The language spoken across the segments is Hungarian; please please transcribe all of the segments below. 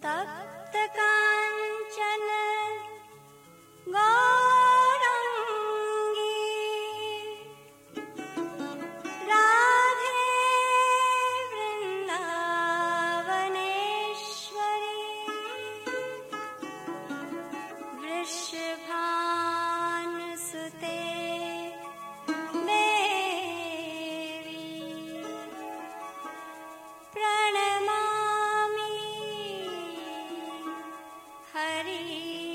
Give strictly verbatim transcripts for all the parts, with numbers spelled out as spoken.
तप्त कांचन गौरांगी राधे वृंदावनेश्वरी वृषभानुसुते देवी प्रणमामि Hari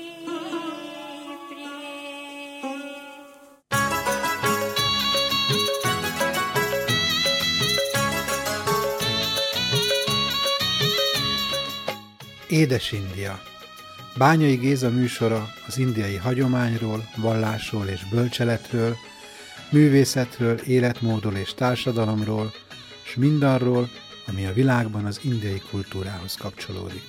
Édes India. Bányai Géza műsora az indiai hagyományról, vallásról és bölcseletről, művészetről, életmódról és társadalomról, s mindarról, ami a világban az indiai kultúrához kapcsolódik.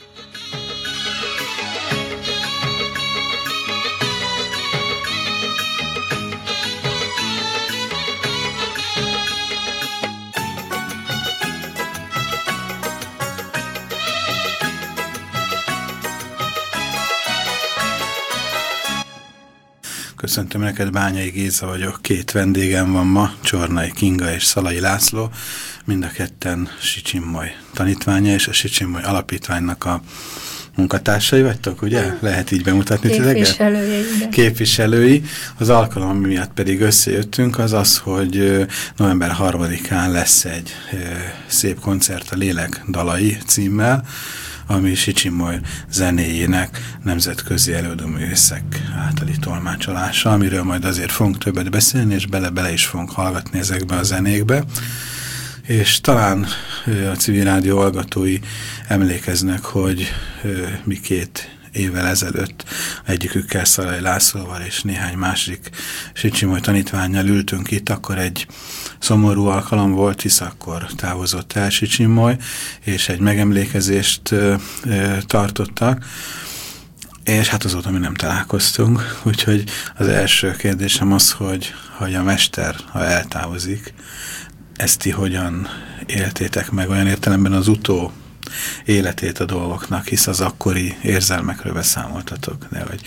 Köszöntöm neked, Bányai Géza vagyok. Két vendégem van ma, Csornai Kinga és Szalai László, mind a ketten Sicsinmoly tanítványa, és a Sicsinmoly alapítványnak a munkatársai vagytok, ugye? Lehet így bemutatni titeket? Képviselői. Képviselői. Az alkalom miatt pedig összejöttünk, az az, hogy november harmadikán lesz egy szép koncert a Lélek dalai címmel, ami Sicsinmoly zenéjének nemzetközi előadóművészek általi tolmácsolása, amiről majd azért fogunk többet beszélni, és bele-bele is fogunk hallgatni ezekbe a zenékbe. És talán a civil rádió hallgatói emlékeznek, hogy mi két évvel ezelőtt egyikükkel, Szalai Lászlóval és néhány másik Sicsinmoly tanítvánnyal ültünk itt, akkor egy szomorú alkalom volt, hisz akkor távozott el Sicsinmoly, és egy megemlékezést ö, ö, tartottak, és hát azóta mi nem találkoztunk, úgyhogy az első kérdésem az, hogy ha a mester, ha eltávozik, ezt ti hogyan éltétek meg, olyan értelemben az utó életét a dolgoknak, hisz az akkori érzelmekről beszámoltatok, de hogy...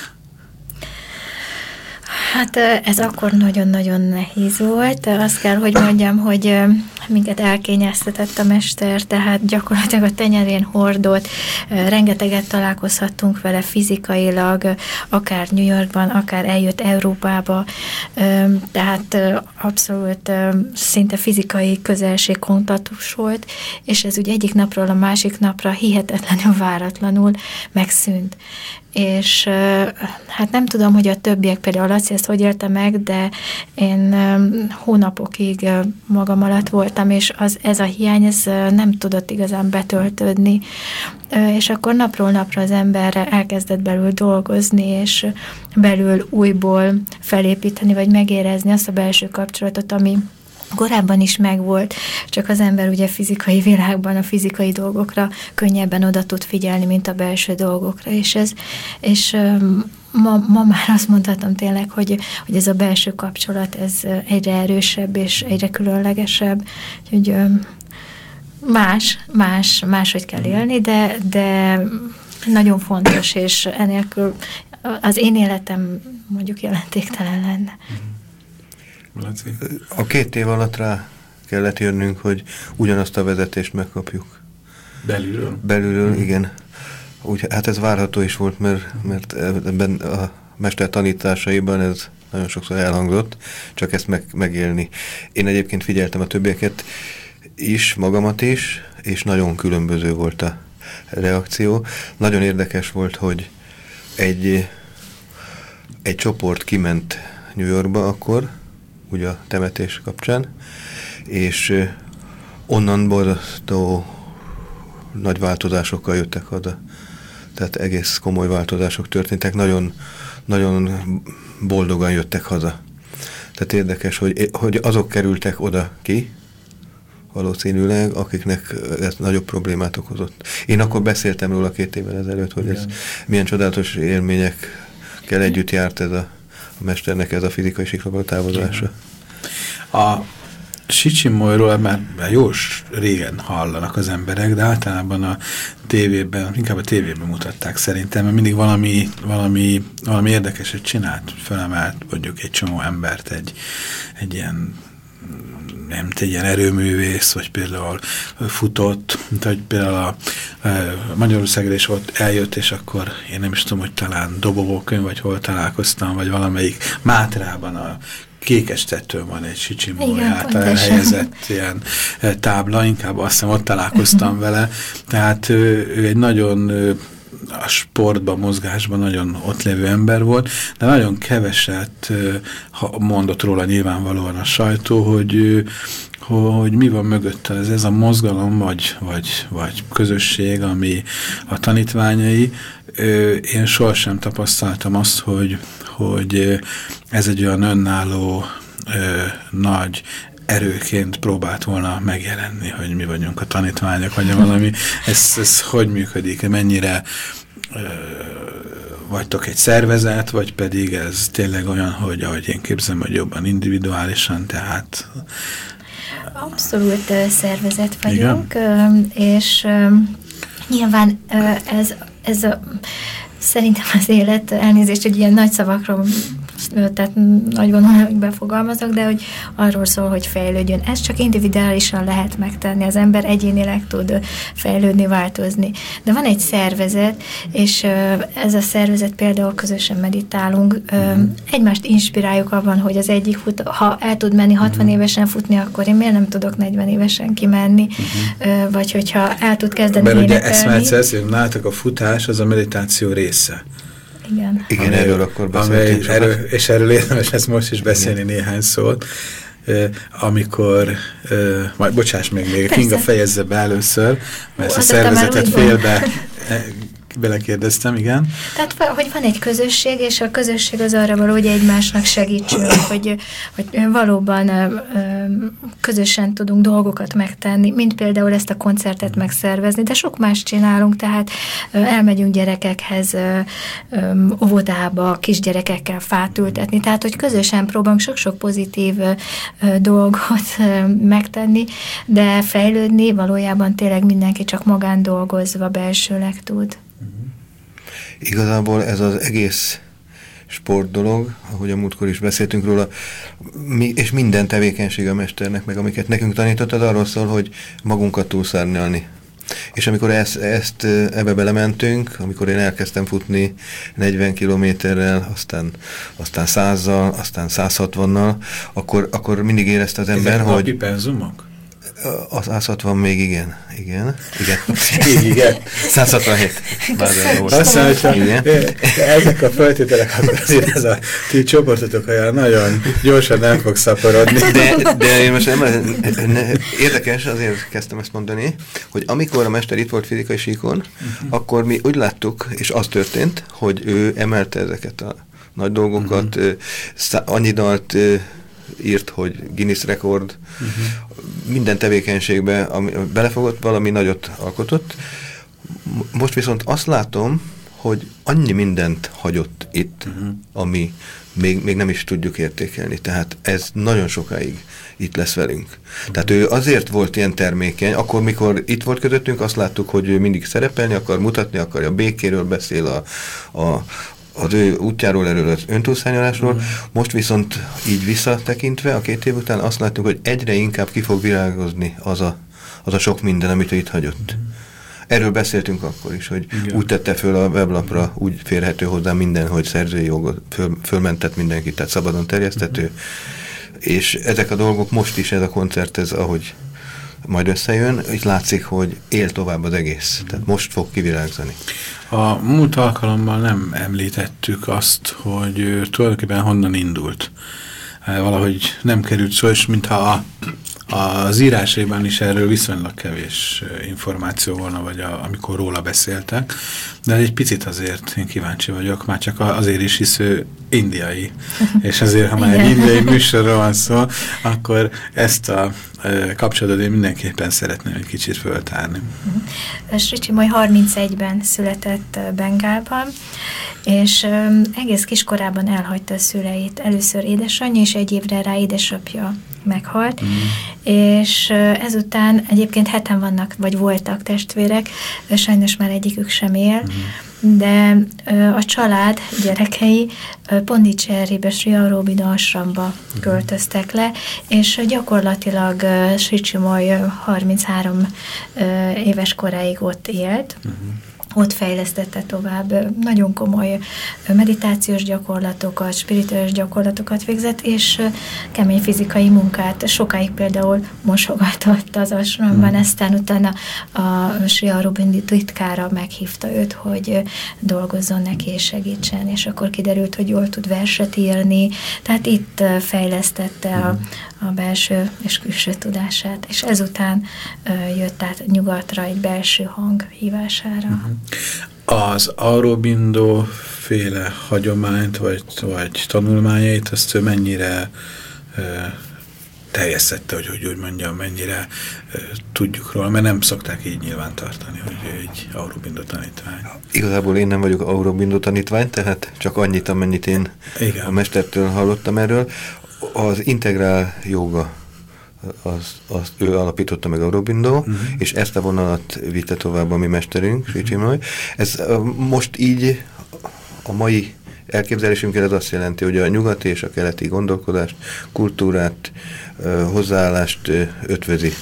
Hát ez akkor nagyon-nagyon nehéz volt. Azt kell, hogy mondjam, hogy minket elkényeztetett a mester, tehát gyakorlatilag a tenyerén hordott, rengeteget találkozhattunk vele fizikailag, akár New Yorkban, akár eljött Európába, tehát abszolút szinte fizikai közelség, kontaktus volt, és ez ugye egyik napról a másik napra hihetetlenül váratlanul megszűnt. És hát nem tudom, hogy a többiek, például Laci ezt hogy élte meg, de én hónapokig magam alatt voltam, és az, ez a hiány ez nem tudott igazán betöltődni. És akkor napról napra az ember elkezdett belül dolgozni, és belül újból felépíteni, vagy megérezni azt a belső kapcsolatot, ami korábban is megvolt, csak az ember ugye fizikai világban a fizikai dolgokra könnyebben oda tud figyelni, mint a belső dolgokra, és ez, és ma, ma már azt mondhatom tényleg, hogy, hogy ez a belső kapcsolat, ez egyre erősebb, és egyre különlegesebb, úgyhogy más, más, máshogy kell élni, de, de nagyon fontos, és enélkül az én életem mondjuk jelentéktelen lenne. A két év alatt rá kellett jönnünk, hogy ugyanazt a vezetést megkapjuk. Belülről? Belülről, hmm. igen. Úgy, hát ez várható is volt, mert, mert ebben a mester tanításaiban ez nagyon sokszor elhangzott, csak ezt meg, megélni. Én egyébként figyeltem a többieket is, magamat is, és nagyon különböző volt a reakció. Nagyon érdekes volt, hogy egy, egy csoport kiment New Yorkba akkor, ugye a temetés kapcsán, és onnan borzasztó nagy változásokkal jöttek haza. Tehát egész komoly változások történtek, nagyon, nagyon boldogan jöttek haza. Tehát érdekes, hogy, hogy azok kerültek oda ki, valószínűleg, akiknek ez nagyobb problémát okozott. Én akkor beszéltem róla két évvel ezelőtt, hogy ez milyen csodálatos élményekkel együtt járt ez a a mesternek ez a fizikai siklóból távozása. A Sicsimólyról már jó régen hallanak az emberek, de általában a tévében, inkább a tévében mutatták szerintem, mert mindig valami, valami, valami érdekeset csinált, felemelt mondjuk egy csomó embert, egy, egy ilyen nem egy ilyen erőművész, vagy például futott, mint hogy például a, a Magyarországra is ott eljött, és akkor én nem is tudom, hogy talán Dobogókön, vagy hol találkoztam, vagy valamelyik Mátrában a Kékes tetőn van egy Sicsimóly által elhelyezett ilyen tábla, inkább azt hiszem ott találkoztam vele, tehát ő, ő egy nagyon a sportban, mozgásban nagyon ott lévő ember volt, de nagyon keveset mondott róla nyilvánvalóan a sajtó, hogy, hogy mi van mögötte, ez, ez a mozgalom, vagy, vagy, vagy közösség, ami a tanítványai. Én sohasem tapasztaltam azt, hogy, hogy ez egy olyan önálló nagy erőként próbált volna megjelenni, hogy mi vagyunk a tanítványok, vagy valami. Ez, ez hogy működik? Mennyire ö, vagytok egy szervezet, vagy pedig ez tényleg olyan, hogy ahogy én képzelem, hogy jobban individuálisan, tehát... Abszolút szervezet vagyunk, igen? És nyilván ez, ez a, szerintem az élet, elnézést, hogy ilyen nagy szavakról, tehát nagy vonalak befogalmazok, de hogy arról szól, hogy fejlődjön. Ez csak individuálisan lehet megtenni. Az ember egyénileg tud fejlődni, változni. De van egy szervezet, és ez a szervezet például közösen meditálunk. Mm. Egymást inspiráljuk abban, hogy az egyik fut, ha el tud menni hatvan mm. évesen futni, akkor én miért nem tudok negyven évesen kimenni? Mm. Vagy hogyha el tud kezdeni énekelni. Mert ugye eszmátsz, hogy látok, a futás az a meditáció része. Igen, Igen amely, erről akkor beszéltünk. Erről, és erről érdemes ezt most is beszélni Igen. néhány szót. Uh, amikor, uh, majd bocsáss még, még Kinga fejezze be először, mert Ó, a szervezetet félbe belekérdeztem, igen. Tehát, hogy van egy közösség, és a közösség az arra való, hogy egymásnak segítsünk, hogy, hogy valóban közösen tudunk dolgokat megtenni, mint például ezt a koncertet megszervezni, de sok más csinálunk, tehát elmegyünk gyerekekhez, óvodába, kisgyerekekkel fát ültetni, tehát, hogy közösen próbálunk sok-sok pozitív dolgot megtenni, de fejlődni valójában tényleg mindenki csak magán dolgozva belsőleg tud. Igazából ez az egész sport dolog, ahogy a múltkor is beszéltünk róla, mi, és minden tevékenység a mesternek, meg amiket nekünk tanítottad, arról szól, hogy magunkat túlszárnyalni. És amikor ezt, ezt ebbe belementünk, amikor én elkezdtem futni negyven kilométerrel, aztán, aztán százzal, aztán száz hatvannal, akkor, akkor mindig érezte az ember, ezek hogy... Ezek a pipenzumok? Az száz hatvan még igen. Igen. Igen. igen. száz hatvanhét. Azt mondja, hogy ezek a feltételek, akkor azért ez a ti csoportotok olyan nagyon gyorsan nem fog szaporodni. De, de én most nem, ne, érdekes, azért kezdtem ezt mondani, hogy amikor a mester itt volt fizikai síkon, uh-huh. akkor mi úgy láttuk, és az történt, hogy ő emelte ezeket a nagy dolgokat, uh-huh. szá, annyi dalt írt, hogy Guinness rekord, uh-huh. minden tevékenységbe ami belefogott, valami nagyot alkotott. Most viszont azt látom, hogy annyi mindent hagyott itt, uh-huh. ami még, még nem is tudjuk értékelni. Tehát ez nagyon sokáig itt lesz velünk. Uh-huh. Tehát ő azért volt ilyen termékeny, akkor mikor itt volt közöttünk, azt láttuk, hogy ő mindig szerepelni akar, mutatni akar, a békéről beszél, a, a az ő útjáról, erről az öntúlszárnyalásról. Mm. Most viszont így visszatekintve, a két év után azt látjuk, hogy egyre inkább ki fog virágozni az a, az a sok minden, amit ő itt hagyott. Mm. Erről beszéltünk akkor is, hogy igen. úgy tette föl a weblapra, úgy férhető hozzá minden, hogy szerzői jogot föl, fölmentett mindenkit, tehát szabadon terjesztető. Mm. És ezek a dolgok most is, ez a koncert, ez ahogy majd összejön, itt látszik, hogy él tovább az egész. Mm. Tehát most fog kivirágzani. A múlt alkalommal nem említettük azt, hogy tulajdonképpen honnan indult. Valahogy nem került szó, és mintha a, az írásaiban is erről viszonylag kevés információ volna, vagy a, amikor róla beszéltek. De egy picit azért én kíváncsi vagyok, már csak azért is, hisz ő indiai. És azért, ha már egy indiai műsorról van szó, akkor ezt a kapcsolatot én mindenképpen szeretném egy kicsit föltárni. Sicsimóly harmincegyben született Bengálban, és um, egész kiskorában elhagyta a szüleit. Először édesanyja, és egy évre rá édesapja meghalt, mm. és ezután egyébként heten vannak, vagy voltak testvérek, sajnos már egyikük sem él, uh-huh. de a család gyerekei Pondicserrybe, Sri Aurobindo Ashramba uh-huh. költöztek le, és gyakorlatilag Sri Chinmoy harminchárom éves koráig ott élt, uh-huh. ott fejlesztette tovább, nagyon komoly meditációs gyakorlatokat, spirituális gyakorlatokat végzett, és kemény fizikai munkát, sokáig például mosogatott az asramban, aztán utána a Sri Aurobindo titkára meghívta őt, hogy dolgozzon neki és segítsen, és akkor kiderült, hogy jól tud verset írni, tehát itt fejlesztette a, a belső és külső tudását, és ezután jött át nyugatra egy belső hang hívására. Az Aurobindo féle hagyományt, vagy, vagy tanulmányait, azt ő mennyire e, teljesítette, hogy, hogy úgy mondjam, mennyire e, tudjuk róla, mert nem szokták így nyilván tartani, hogy ő egy Aurobindo tanítvány. Igazából én nem vagyok Aurobindo tanítvány, tehát csak annyit, amennyit én Igen. a mestertől hallottam erről. Az integrál jóga, az, az ő alapította meg Aurobindo, uh-huh. és ezt a vonalat vitte tovább a mi mesterünk, Sri Chinmoy. Ez most így a mai elképzelésünkkel ez azt jelenti, hogy a nyugati és a keleti gondolkodást, kultúrát, hozzáállást ötvözi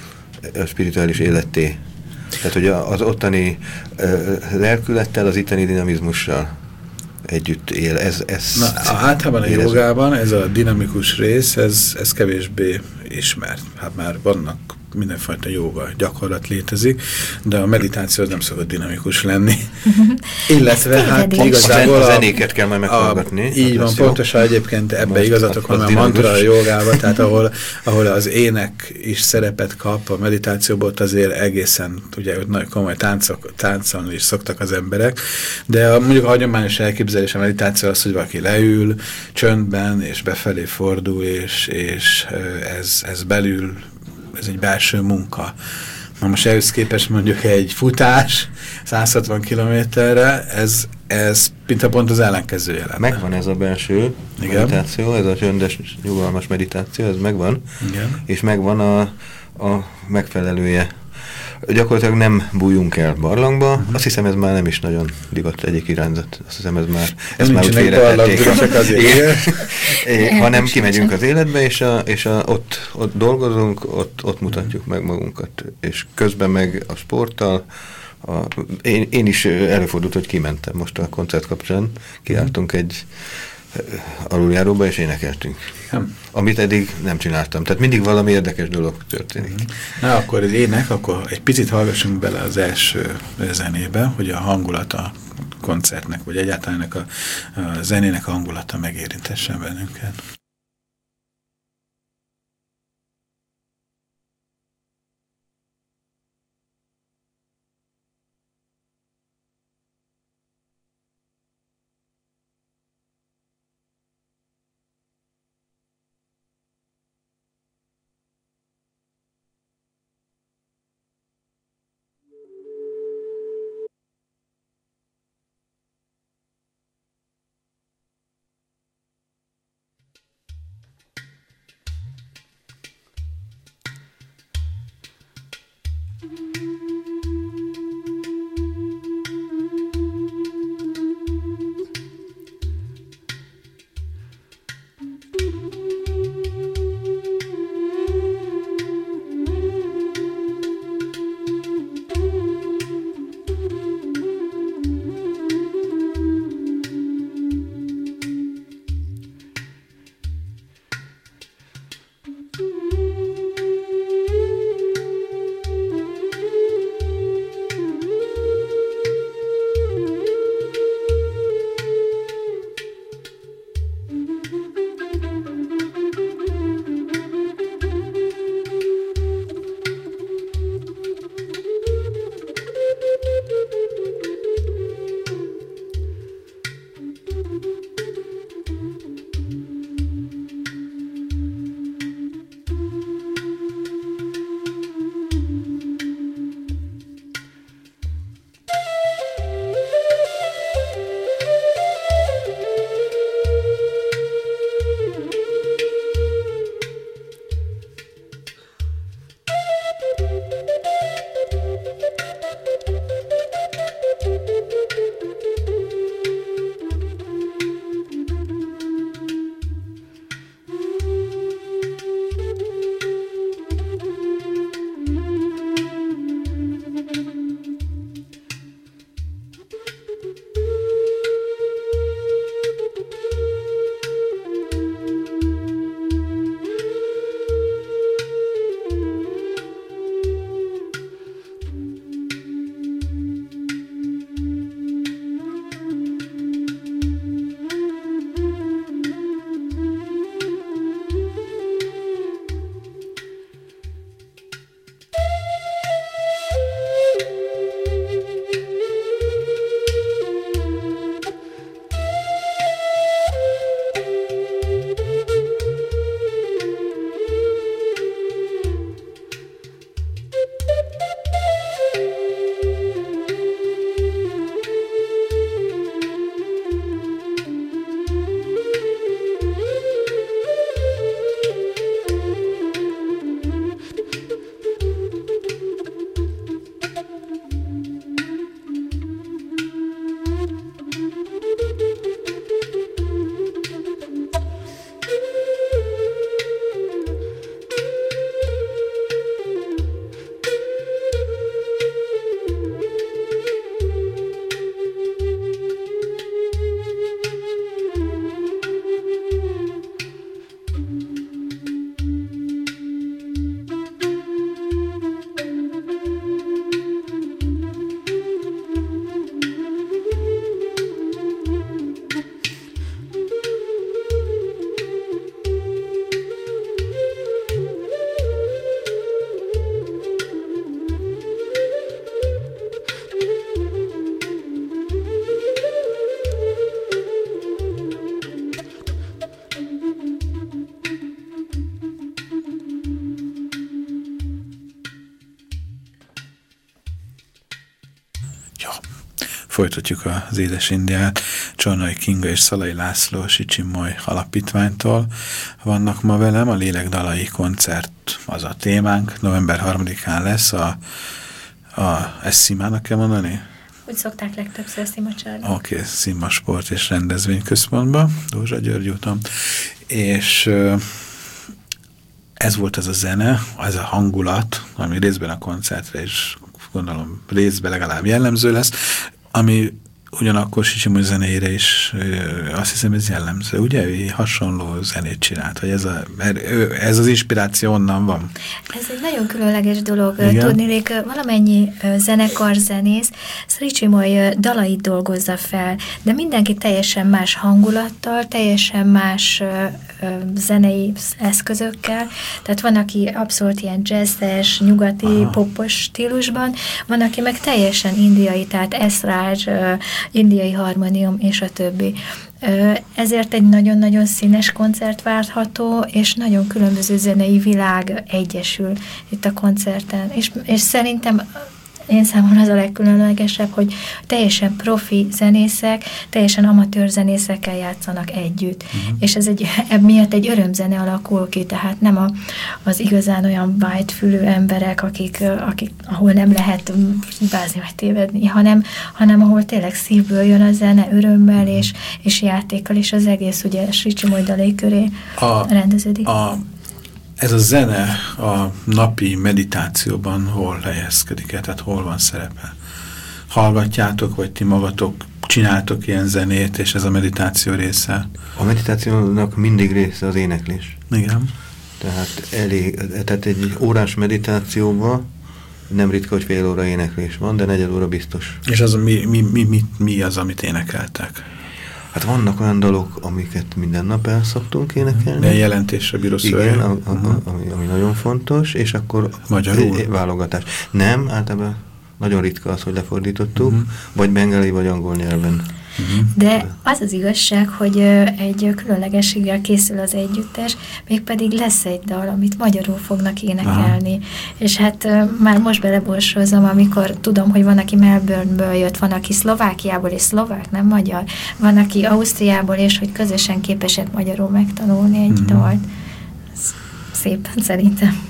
a spirituális életté. Tehát, hogy az ottani lelkülettel, az itteni dinamizmussal együtt él. Ez, ez Na, általában a jogában ez a dinamikus rész, ez, ez kevésbé ismert. Hát már vannak mindenfajta jóga gyakorlat létezik, de a meditáció az nem szokott dinamikus lenni. Illetve hát igazából a, a zenéket kell majd meghallgatni. Így van, pontosan egyébként ebbe igazatok van a mantra a jogában, tehát ahol, ahol az ének is szerepet kap a meditációból, ott azért egészen, ugye ott nagyon komoly táncok, táncolni is szoktak az emberek, de a, mondjuk a hagyományos elképzelés a meditáció az, hogy valaki leül csöndben, és befelé fordul, és, és ez, ez belül ez egy belső munka. Na most ehhez képest mondjuk egy futás száz hatvan kilométerre, ez, ez pont, pont az ellenkezője lenne. Megvan ez a belső Igen. meditáció, ez a csöndes, nyugalmas meditáció, ez megvan. Igen. És megvan a, a megfelelője. Gyakorlatilag nem bújjunk el barlangba, uh-huh. azt hiszem ez már nem is nagyon divat egyik irányzat, azt hiszem ez már ezt már úgy félretették. Hanem kimegyünk az életbe, és, a, és a, ott, ott dolgozunk, ott, ott mutatjuk meg magunkat, és közben meg a sporttal, a, én, én is előfordult, hogy kimentem most a koncert kapcsán, kiálltunk egy aluljáróba, és énekeltünk. Nem. Amit eddig nem csináltam. Tehát mindig valami érdekes dolog történik. Na, akkor az ének, akkor egy picit hallgassunk bele az első zenébe, hogy a hangulata a koncertnek, vagy egyáltalán a, a zenének a hangulata megérintessen bennünket. Jó. Folytatjuk az Édes Indiát. Csornai Kinga és Szalai László Sicsimmoly alapítványtól vannak ma velem. A Lélekdalai koncert az a témánk. november harmadikán lesz a, a ezt Szimának kell mondani? Úgy szokták legtöbbször Szima Charlie. Oké, okay, Szima Sport és Rendezvényközpontban, Dózsa György úton. És ez volt az a zene, ez a hangulat, ami részben a koncertre is gondolom részben legalább jellemző lesz, ami ugyanakkor Sicsimmoly zenéjére is azt hiszem ez jellemző, ugye? Ő hasonló zenét csinált, hogy ez, a, ez az inspiráció onnan van. Ez egy nagyon különleges dolog. Igen. Tudniillik, valamennyi zenekar, zenész Sicsimmoly dalait dolgozza fel, de mindenki teljesen más hangulattal, teljesen más zenei eszközökkel, tehát van, aki abszolút ilyen jazzes, nyugati, aha, popos stílusban, van, aki meg teljesen indiai, tehát eszráj, indiai harmónium és a többi. Ezért egy nagyon-nagyon színes koncert várható, és nagyon különböző zenei világ egyesül itt a koncerten. És, és szerintem én számomra az a legkülönlegesebb, hogy teljesen profi zenészek, teljesen amatőr zenészekkel játszanak együtt. Uh-huh. És ez egy, miatt egy örömzene alakul ki, tehát nem a, az igazán olyan vágyfülű emberek, akik, akik, ahol nem lehet hibázni vagy tévedni, hanem, hanem ahol tényleg szívből jön a zene, örömmel és, és játékkal, és az egész ugye Sicsimmoly dalai köré a, rendeződik. A Ez a zene a napi meditációban hol helyezkedik el, tehát hol van szerepe? Hallgatjátok, vagy ti magatok csináltok ilyen zenét, és ez a meditáció része? A meditációnak mindig része az éneklés. Igen. Tehát, elég, tehát egy órás meditációban nem ritka, hogy fél óra éneklés van, de negyed óra biztos. És az mi, mi, mi, mi, mi az, amit énekeltek? Hát vannak olyan dalok, amiket minden nap el szoktunk énekelni. De jelentésre bíró szöveg. Igen, a, a, a, ami, ami nagyon fontos, és akkor magyarul? Válogatás. Nem, általában nagyon ritka az, hogy lefordítottuk, uh-huh. vagy bengali, vagy angol nyelven. Uh-huh. De az az igazság, hogy egy különlegességgel készül az együttes, mégpedig lesz egy dal, amit magyarul fognak énekelni. Aha. És hát már most beleborsózom, amikor tudom, hogy van, aki Melbourneből jött, van, aki Szlovákiából, és szlovák, nem magyar. Van, aki Ausztriából, és hogy közösen képesek magyarul megtanulni egy uh-huh. dalt. Ez szép, szerintem.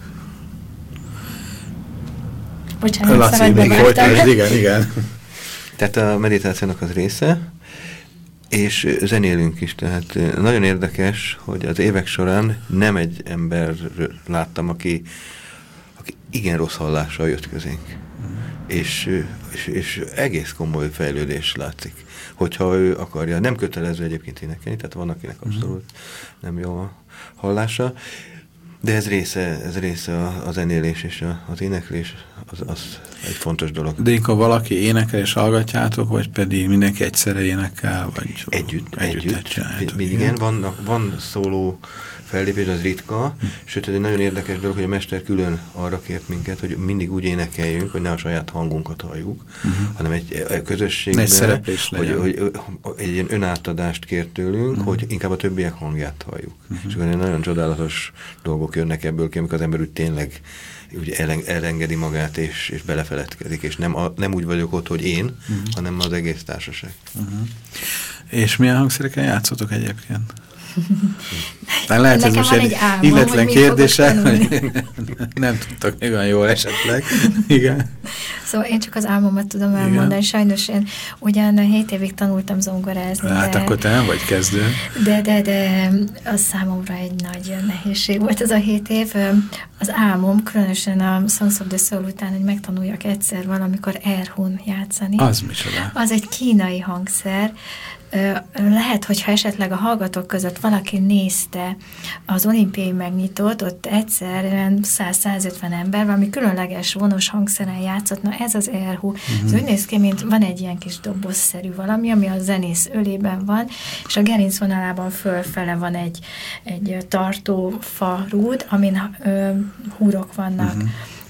Bocsánat, Laci, még folytasd, igen, igen. Tehát a meditációnak az része, és zenélünk is, tehát nagyon érdekes, hogy az évek során nem egy ember láttam, aki, aki igen rossz hallással jött közénk. Mm. És, és, és egész komoly fejlődés látszik, hogyha ő akarja. Nem kötelező egyébként énekelni, tehát van, akinek abszolút nem jó a hallása, de ez része, ez része a, a zenélés és a, az éneklés, az, az egy fontos dolog. De inkább valaki énekel és hallgatjátok, vagy pedig mindenki egyszerre énekel, vagy együtt, együtt, együtt. Igen, igen, van, van szóló fellépés, az ritka, hm. sőt, ez egy nagyon érdekes dolog, hogy a mester külön arra kért minket, hogy mindig úgy énekeljünk, hogy ne a saját hangunkat halljuk, uh-huh. hanem egy, egy közösségben, egy szereplés legyen. Hogy, hogy, hogy egy ilyen önátadást kért tőlünk, uh-huh. hogy inkább a többiek hangját halljuk. Uh-huh. És akkor nagyon csodálatos dolgok jönnek ebből ki, amikor az ember úgy tényleg úgy elengedi magát, és, és belefeledkezik, és nem, a, nem úgy vagyok ott, hogy én, uh-huh. hanem az egész társaság. Uh-huh. És milyen hangszereken játszotok egyébként? De lehet, ez most egy álmom, illetlen kérdése, nem tudtak még olyan jól esetleg. Igen. Szóval én csak az álmomat tudom elmondani. Igen. Sajnos én ugyan hét évig tanultam zongorázni. Hát de, akkor te nem vagy kezdő. De, de, de az számomra egy nagy nehézség volt ez a hét év. Az álmom, különösen a Songs of the Soul után, hogy megtanuljak egyszer valamikor erhun játszani. Az micsoda? Az egy kínai hangszer. Lehet, hogyha esetleg a hallgatók között valaki nézte az olimpiai megnyitót, ott egyszerűen száz-százötven ember, valami különleges vonos hangszeren játszott, na ez az erhu. Uh-huh. Ez úgy néz ki, mint van egy ilyen kis dobozszerű valami, ami a zenész ölében van, és a gerincvonalában fölfele van egy, egy tartó fa rúd, amin ö, húrok vannak. Uh-huh.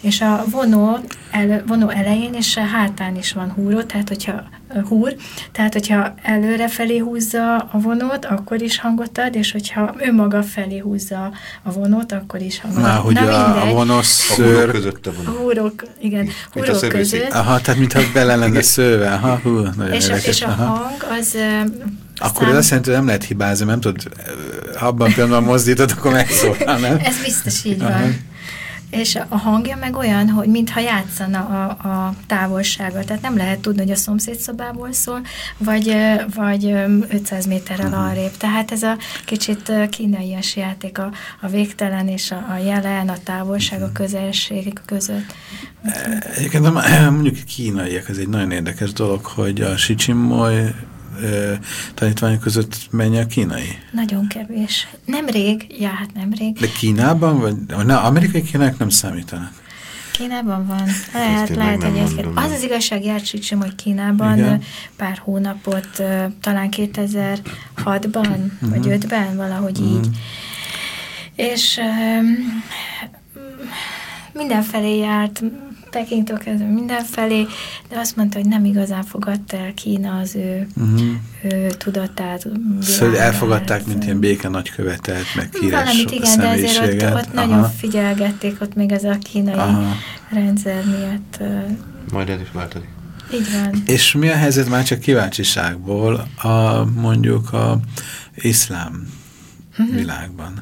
és a vonó, el, vonó elején és a hátán is van húró, tehát hogyha húr, tehát hogyha előre felé húzza a vonót, akkor is hangot ad, és hogyha ő maga felé húzza a vonót, akkor is hangot ad. Na, hogy a, a vonosszőr... A között a vonó. A húrok, igen, húrok között. Aha, tehát mintha bele lenne szőve. Aha, hú, nagyon és, a, és a aha. hang az... Akkor szám... ez azt jelenti, hogy nem lehet hibázni, nem tudod, abban például mozdítod, akkor megszólal, nem? Ez biztos így aha. van. És a hangja meg olyan, hogy mintha játszana a, a távolsága. Tehát nem lehet tudni, hogy a szomszédszobából szól, vagy, vagy ötszáz méterrel uh-huh. arrébb. Tehát ez a kicsit kínaias játék, a, a végtelen és a, a jelen, a távolság, uh-huh. a közelség között. Egyébként mondjuk kínaiak, ez egy nagyon érdekes dolog, hogy a Sicsimmoly tanítványok között mennyi a kínai? Nagyon kevés. Nemrég, já, hát nemrég. De Kínában, vagy na, amerikai kínaiak nem számítanak? Kínában van. Lehet, lehet, hogy egy, az az igazság járt Sicsim, hogy Kínában igen. pár hónapot, talán kétezer-hatban, uh-huh. vagy ötben, valahogy uh-huh. így. És um, mindenfelé járt, Pekingtől kezdve mindenfelé, de azt mondta, hogy nem igazán fogadta el Kína az ő, uh-huh. ő tudatát. Szóval elfogadták, mint ilyen béke nagykövetet, meg híres valamit, igen, de azért ott, ott nagyon figyelgették, ott még ez a kínai aha. rendszer miatt. Majd el is változik. Így van. És mi a helyzet már csak kíváncsiságból a, mondjuk a iszlám uh-huh. világban?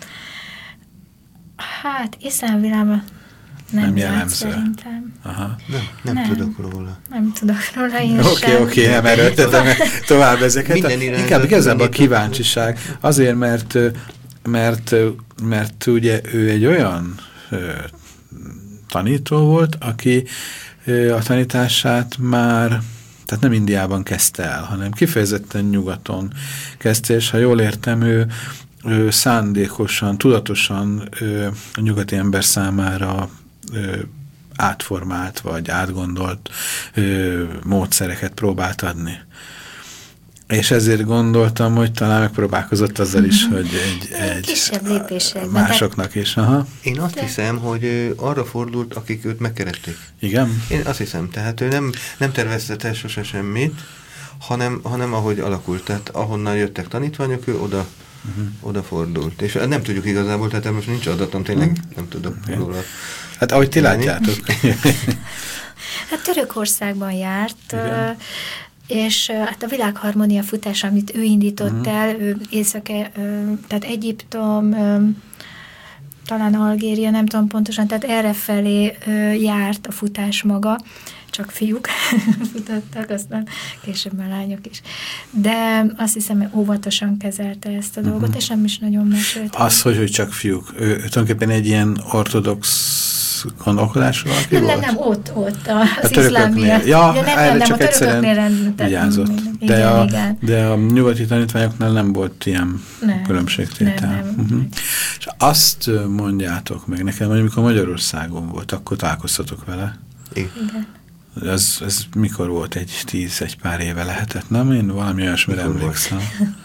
Hát, iszlám világban nem, nem jellemző. Szerintem. Aha. Nem, nem, nem tudok róla. Nem tudok róla én Oké, sem. oké, nem erőltetem tovább ezeket. Inkább igazából a kíváncsiság. Azért, mert, mert, mert ugye ő egy olyan ö, tanító volt, aki ö, a tanítását már, tehát nem Indiában kezdte el, hanem kifejezetten nyugaton kezdte, és ha jól értem, ő ő szándékosan, tudatosan ö, a nyugati ember számára ö, átformált vagy átgondolt ö, módszereket próbált adni. És ezért gondoltam, hogy talán megpróbálkozott azzal is, hogy egy, egy kisebb lépésekben. másoknak is. Aha. Én azt hiszem, hogy arra fordult, akik őt megkeresték. Igen? Én azt hiszem, tehát ő nem, nem tervezte sose semmit, hanem, hanem ahogy alakult. Tehát ahonnan jöttek tanítványok, ő oda Uh-huh. odafordult. És nem tudjuk igazából, tehát most nincs adatom, tényleg uh-huh. nem tudok okay. róla. Hát ahogy ti látjátok. Hát Törökországban járt, igen. és hát a világharmónia futás, amit ő indított uh-huh. el, ő észake, tehát Egyiptom, talán Algéria, nem tudom pontosan, tehát errefelé járt a futás maga, csak fiúk futottak, aztán később már lányok is. De azt hiszem, hogy óvatosan kezelte ezt a dolgot, uh-huh. és nem is nagyon mesélt. Az, hogy, hogy csak fiúk. Ő, tulajdonképpen egy ilyen ortodox gondolkodású valaki nem, volt? Nem, nem, ott, ott, az a iszlám miatt. Ja, ja, nem, nem, nem, a törököknél vigyázott. De, igen, a, igen. de a nyugati tanítványoknál nem volt ilyen nem, különbségtétel. Nem, nem. Uh-huh. És azt mondjátok meg nekem, hogy amikor Magyarországon volt, akkor találkoztatok vele. Igen. Ez, ez mikor volt? Egy tíz, egy pár éve lehetett, nem? Én valami olyasmire emlékszem.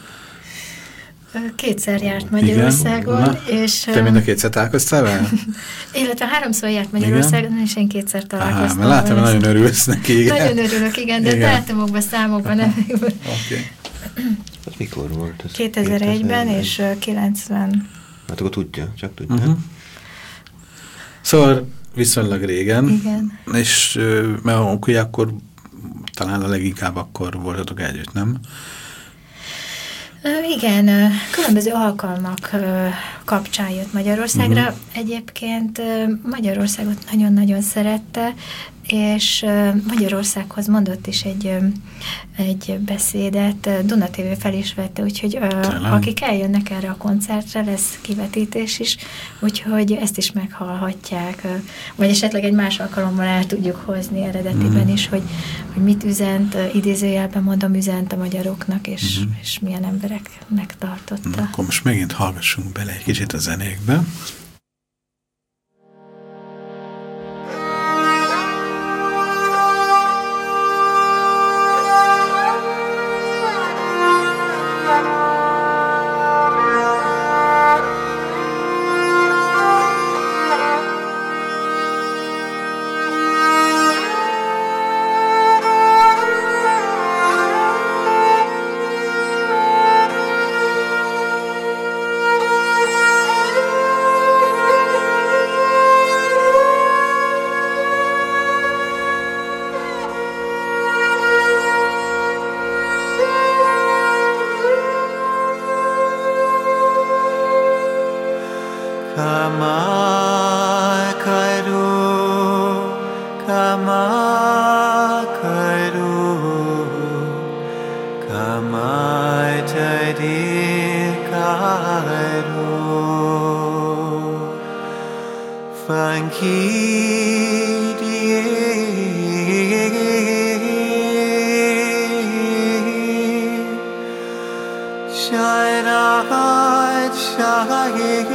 Kétszer járt Magyarországon. Igen? És, te mind a kétszer találkoztál vele? Illetve háromszor járt Magyarországon, igen? És én kétszer találkoztam. Aha, mert látom, hogy nagyon örülsz neki. Igen. Nagyon örülök, igen, de dátumokban, számokban nem. Oké. Okay. Ez mikor volt? Ez kétezer-egyben és kilencven. Hát akkor tudja, csak tudja. Uh-huh. Szóval viszonylag régen. Igen. És mert ugye akkor talán a leginkább akkor voltatok együtt, nem? Igen, különböző alkalmak kapcsán jött Magyarországra. Uh-huh. Egyébként Magyarországot nagyon-nagyon szerette, és Magyarországhoz mondott is egy, egy beszédet, Duna té vé fel is vette, úgyhogy Talán. akik eljönnek erre a koncertre, lesz kivetítés is, úgyhogy ezt is meghallhatják, vagy esetleg egy más alkalommal el tudjuk hozni eredetiben uh-huh. is, hogy, hogy mit üzent, idézőjelben mondom, üzent a magyaroknak, és, uh-huh. és milyen embereknek tartotta. Na, akkor most megint hallgassunk bele egy kicsit a zenékbe. kama karu kama jadi karu funky shine out shine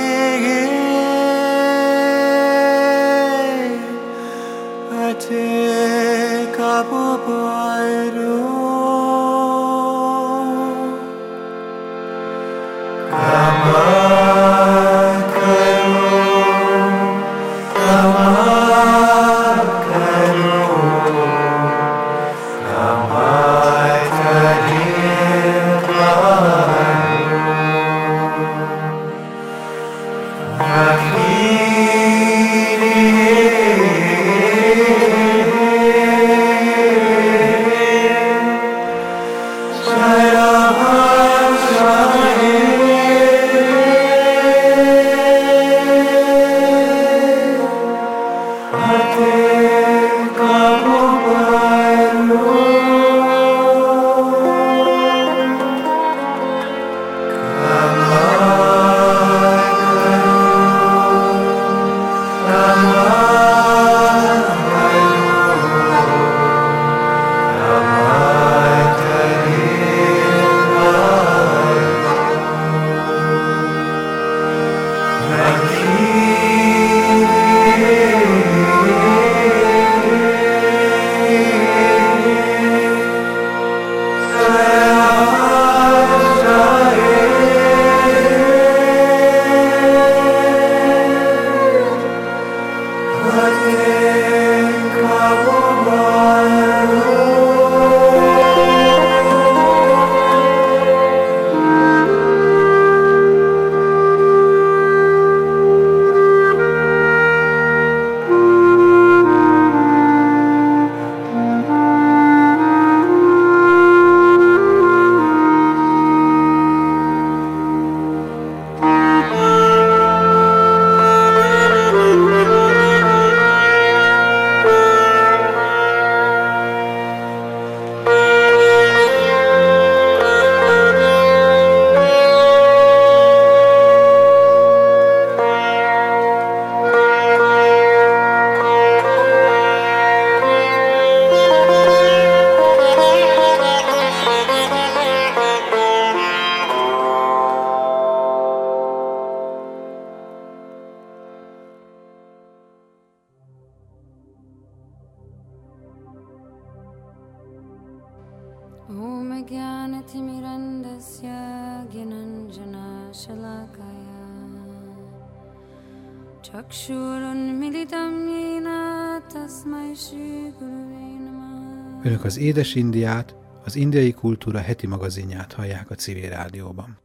Önök az Édes Indiát, az Indiai Kultúra heti magazinját hallják a Civil Rádióban.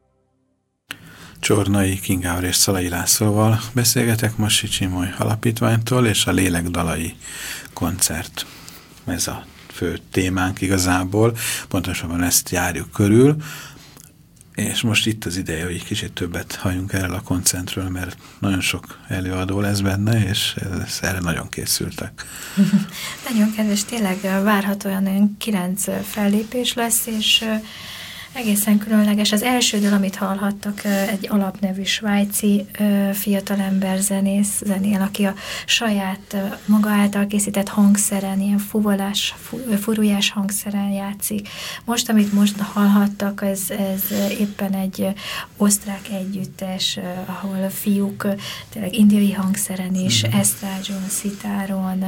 Csornai Kingával és Szalai Lászlóval beszélgetek most Sicsimói Alapítványtól, és a Lélek dalai koncert. Ez a fő témánk igazából, pontosabban ezt járjuk körül, és most itt az ideje, hogy egy kicsit többet halljunk erről a koncertről, mert nagyon sok előadó lesz benne, és ez, erre nagyon készültek. Nagyon kedves, tényleg várhatóan olyan kilenc fellépés lesz, és egészen különleges. Az első dal, amit hallhattak, egy alapnevű svájci fiatalember zenész zenél, aki a saját maga által készített hangszeren, ilyen fuvolás, furujás hangszeren játszik. Most, amit most hallhattak, ez, ez éppen egy osztrák együttes, ahol fiúk tényleg indiai hangszeren is, mm-hmm. esztrádzson, szitáron,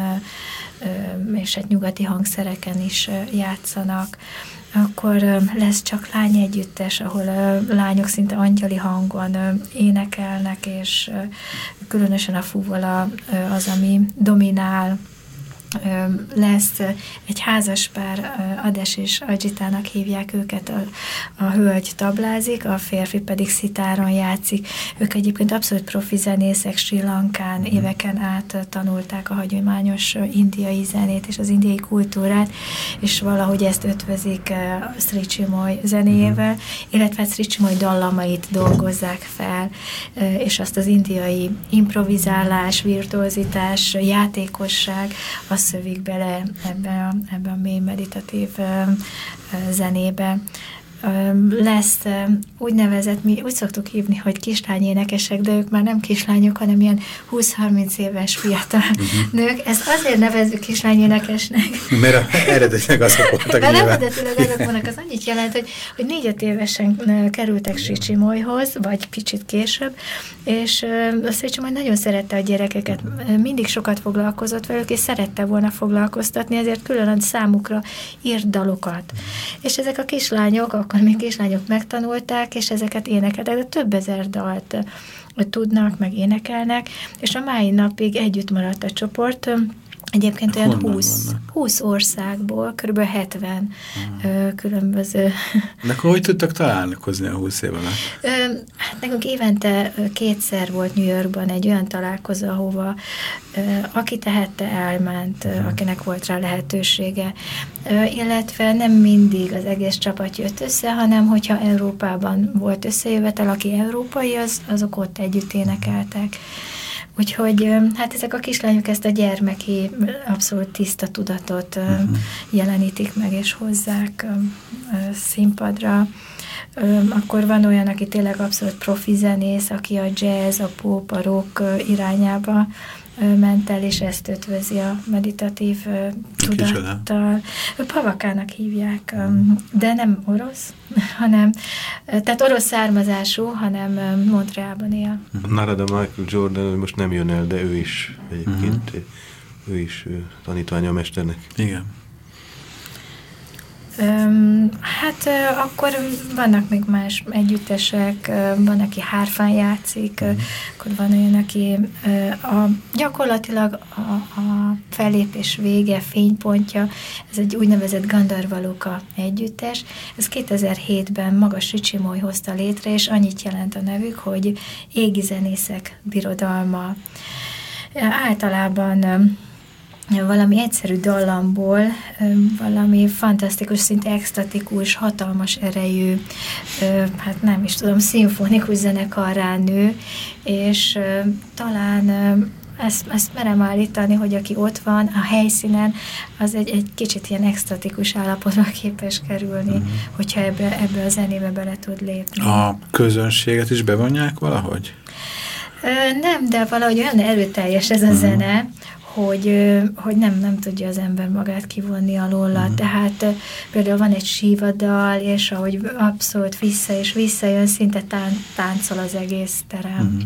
és egy nyugati hangszereken is játszanak. Akkor lesz csak lány együttes, ahol lányok szinte angyali hangon énekelnek, és különösen a fuvola az, ami dominál, lesz egy házaspár, Ades és Ajitának hívják őket, a, a hölgy tablázik, a férfi pedig szitáron játszik. Ők egyébként abszolút profi zenészek, Sri Lankán éveken át tanulták a hagyományos indiai zenét és az indiai kultúrát, és valahogy ezt ötvözik Sri Chinmoy zenéjével, illetve Sri Chinmoy dallamait dolgozzák fel, és azt az indiai improvizálás, virtuozitás, játékosság, azt szövik bele ebbe a, ebbe a mély meditatív zenébe. Lesz úgynevezett, mi úgy szoktuk hívni, hogy kislányénekesek, de ők már nem kislányok, hanem ilyen húsz-harminc éves fiatal uh-huh. nők. Ezt azért nevezzük kislányénekesnek. Mert eredetileg azok voltak. Mert eredetileg azok vannak, az annyit jelent, hogy, hogy négy-öt évesen kerültek Sri Chinmoyhoz, vagy kicsit később, és a Sri Chinmoy nagyon szerette a gyerekeket, mindig sokat foglalkozott velük, és szerette volna foglalkoztatni, ezért külön számukra írt dalokat. És ezek a kislányok, akkor még kislányok megtanulták, és ezeket énekeltek, de több ezer dalt tudnak, meg énekelnek, és a mai napig együtt maradt a csoport. Egyébként olyan húsz, húsz országból, kb. hetven hmm. különböző... De akkor hogy tudtak találkozni a húsz év alatt? Hát nekünk évente kétszer volt New Yorkban egy olyan találkozó, ahova aki tehette, elment, hmm. akinek volt rá lehetősége. Illetve nem mindig az egész csapat jött össze, hanem hogyha Európában volt összejövetel, aki európai, az, azok ott együtt énekeltek. Úgyhogy hát ezek a kislányok ezt a gyermeki, abszolút tiszta tudatot uh-huh. jelenítik meg és hozzák színpadra. Akkor van olyan, aki tényleg abszolút profi zenész, aki a jazz, a pop, a rock irányába ment el, és ezt ötvözi a meditatív tudattal. Pavakának hívják, de nem orosz, hanem, tehát orosz származású, hanem Montrealban él. Narada Michael Jordan most nem jön el, de ő is egyébként, uh-huh. ő is tanítványa a mesternek. Igen. Hát akkor vannak még más együttesek, van, aki hárfán játszik, mm. akkor van olyan, aki a, gyakorlatilag a, a fellépés vége, fénypontja, ez egy úgynevezett Gandharva együttes. Ez kétezer-hétben maga Sri Chinmoy hozta létre, és annyit jelent a nevük, hogy égi zenészek birodalma. Általában valami egyszerű dallamból, valami fantasztikus, szinte extatikus, hatalmas erejű, hát nem is tudom, szimfonikus zenekarrá nő, és talán ezt, ezt merem állítani, hogy aki ott van a helyszínen, az egy, egy kicsit ilyen extatikus állapotba képes kerülni, mm. hogyha ebbe, ebbe a zenébe bele tud lépni. A közönséget is bevonják valahogy? Nem, de valahogy olyan erőteljes ez a mm. zene, hogy, hogy nem, nem tudja az ember magát kivonni alóla. Mm. Tehát például van egy sívadal, és ahogy abszolút vissza és visszajön, szinte tán, táncol az egész terem. Mm.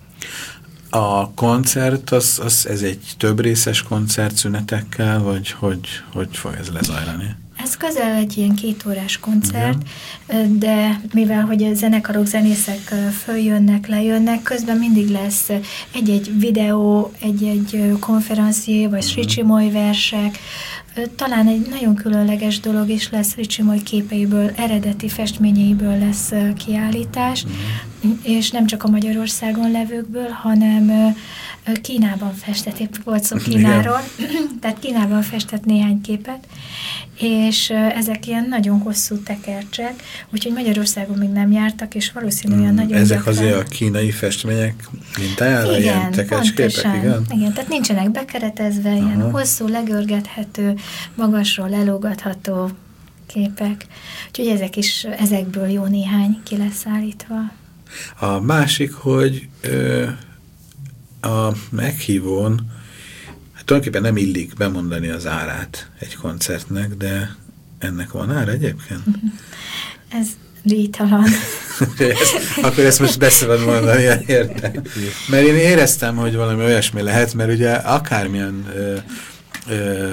A koncert, az, az, ez egy több részes koncert szünetekkel, vagy hogy, hogy fog ez lezajlani? Ez közel egy ilyen kétórás koncert, igen. De mivel, hogy a zenekarok, zenészek följönnek, lejönnek, közben mindig lesz egy-egy videó, egy-egy konferencié, vagy Sri Chinmoy versek. Talán egy nagyon különleges dolog is lesz, Sri Chinmoy képeiből, eredeti festményeiből lesz kiállítás, mm. és nem csak a Magyarországon levőkből, hanem Kínában festett, épp volt szó Kínáról, tehát Kínában festett néhány képet, és ezek ilyen nagyon hosszú tekercsek, úgyhogy Magyarországon még nem jártak, és valószínűleg mm, nagyon ezek gyakran. azért a kínai festmények mintájára, ilyen tekercsképek, igen? Igen, tehát nincsenek bekeretezve, aha. ilyen hosszú, legörgethető, magasról lelógatható képek, úgyhogy ezek is, ezekből jó néhány ki lesz állítva. A másik, hogy ö, a meghívón hát tulajdonképpen nem illik bemondani az árát egy koncertnek, de ennek van ára egyébként? Ez díjtalan. ezt, akkor ezt most beszéled mondani, értem. Mert én éreztem, hogy valami olyasmi lehet, mert ugye akármilyen ö, ö,